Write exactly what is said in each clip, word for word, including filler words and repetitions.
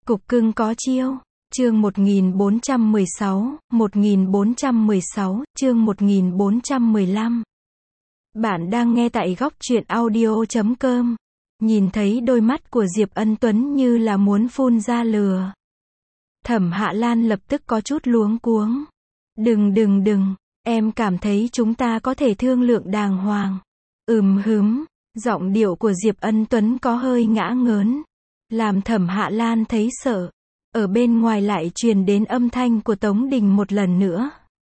Cục cưng có chiêu. Chương một nghìn bốn trăm mười sáu, một nghìn bốn trăm mười sáu, chương một nghìn bốn trăm mười lăm. Bạn đang nghe tại góc truyện audio chấm com. Nhìn thấy đôi mắt của Diệp Ân Tuấn như là muốn phun ra lửa. Thẩm Hạ Lan lập tức có chút luống cuống. Đừng đừng đừng, em cảm thấy chúng ta có thể thương lượng đàng hoàng. Ừm hứm, giọng điệu của Diệp Ân Tuấn có hơi ngã ngớn. Làm Thẩm Hạ Lan thấy sợ. Ở bên ngoài lại truyền đến âm thanh của Tống Đình một lần nữa.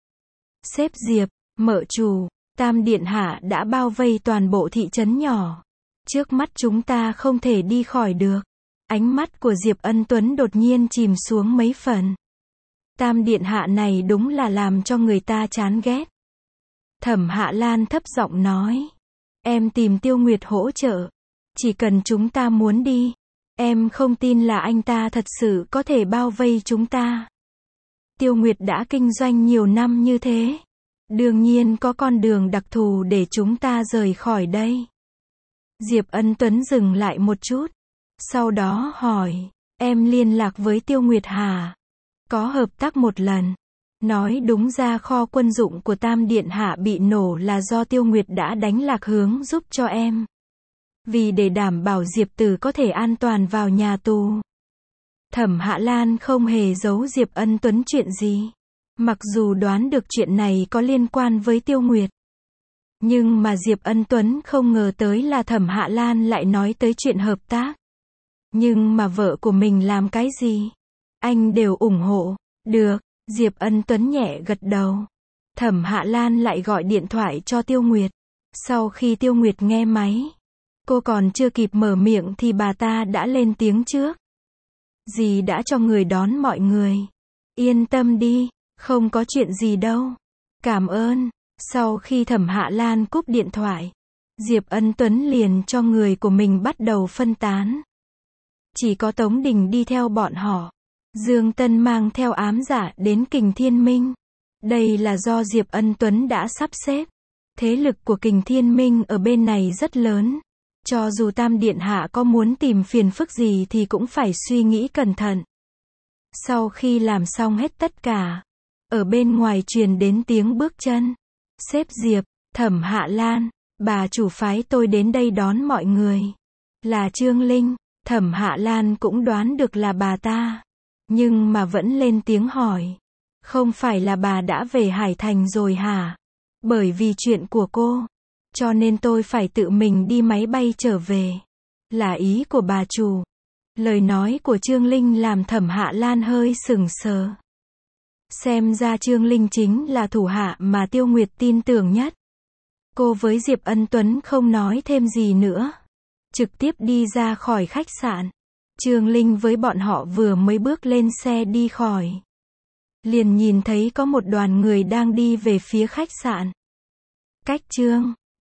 Sếp Diệp, mợ chủ, Tam Điện Hạ đã bao vây toàn bộ thị trấn nhỏ. Trước mắt chúng ta không thể đi khỏi được. Ánh mắt của Diệp Ân Tuấn đột nhiên chìm xuống mấy phần. Tam Điện Hạ này đúng là làm cho người ta chán ghét. Thẩm Hạ Lan thấp giọng nói. Em tìm Tiêu Nguyệt hỗ trợ. Chỉ cần chúng ta muốn đi. Em không tin là anh ta thật sự có thể bao vây chúng ta. Tiêu Nguyệt đã kinh doanh nhiều năm như thế. Đương nhiên có con đường đặc thù để chúng ta rời khỏi đây. Diệp Ân Tuấn dừng lại một chút. Sau đó hỏi, em liên lạc với Tiêu Nguyệt hả? Có hợp tác một lần. Nói đúng ra kho quân dụng của Tam Điện Hạ bị nổ là do Tiêu Nguyệt đã đánh lạc hướng giúp cho em. Vì để đảm bảo Diệp Tử có thể an toàn vào nhà tù. Thẩm Hạ Lan không hề giấu Diệp Ân Tuấn chuyện gì. Mặc dù đoán được chuyện này có liên quan với Tiêu Nguyệt. Nhưng mà Diệp Ân Tuấn không ngờ tới là Thẩm Hạ Lan lại nói tới chuyện hợp tác. Nhưng mà vợ của mình làm cái gì? Anh đều ủng hộ. Được, Diệp Ân Tuấn nhẹ gật đầu. Thẩm Hạ Lan lại gọi điện thoại cho Tiêu Nguyệt. Sau khi Tiêu Nguyệt nghe máy. Cô còn chưa kịp mở miệng thì bà ta đã lên tiếng trước. Dì đã cho người đón mọi người. Yên tâm đi, không có chuyện gì đâu. Cảm ơn. Sau khi Thẩm Hạ Lan cúp điện thoại, Diệp Ân Tuấn liền cho người của mình bắt đầu phân tán. Chỉ có Tống Đình đi theo bọn họ. Dương Tân mang theo ám giả đến Kình Thiên Minh. Đây là do Diệp Ân Tuấn đã sắp xếp. Thế lực của Kình Thiên Minh ở bên này rất lớn. Cho dù Tam Điện Hạ có muốn tìm phiền phức gì thì cũng phải suy nghĩ cẩn thận. Sau khi làm xong hết tất cả, ở bên ngoài truyền đến tiếng bước chân. Sếp Diệp, Thẩm Hạ Lan, bà chủ phái tôi đến đây đón mọi người. Là Trương Linh, Thẩm Hạ Lan cũng đoán được là bà ta. Nhưng mà vẫn lên tiếng hỏi. Không phải là bà đã về Hải Thành rồi hả? Bởi vì chuyện của cô. Cho nên tôi phải tự mình đi máy bay trở về. Là ý của bà chủ. Lời nói của Trương Linh làm Thẩm Hạ Lan hơi sững sờ. Xem ra Trương Linh chính là thủ hạ mà Tiêu Nguyệt tin tưởng nhất. Cô với Diệp Ân Tuấn không nói thêm gì nữa. Trực tiếp đi ra khỏi khách sạn. Trương Linh với bọn họ vừa mới bước lên xe đi khỏi. Liền nhìn thấy có một đoàn người đang đi về phía khách sạn. Cách Trương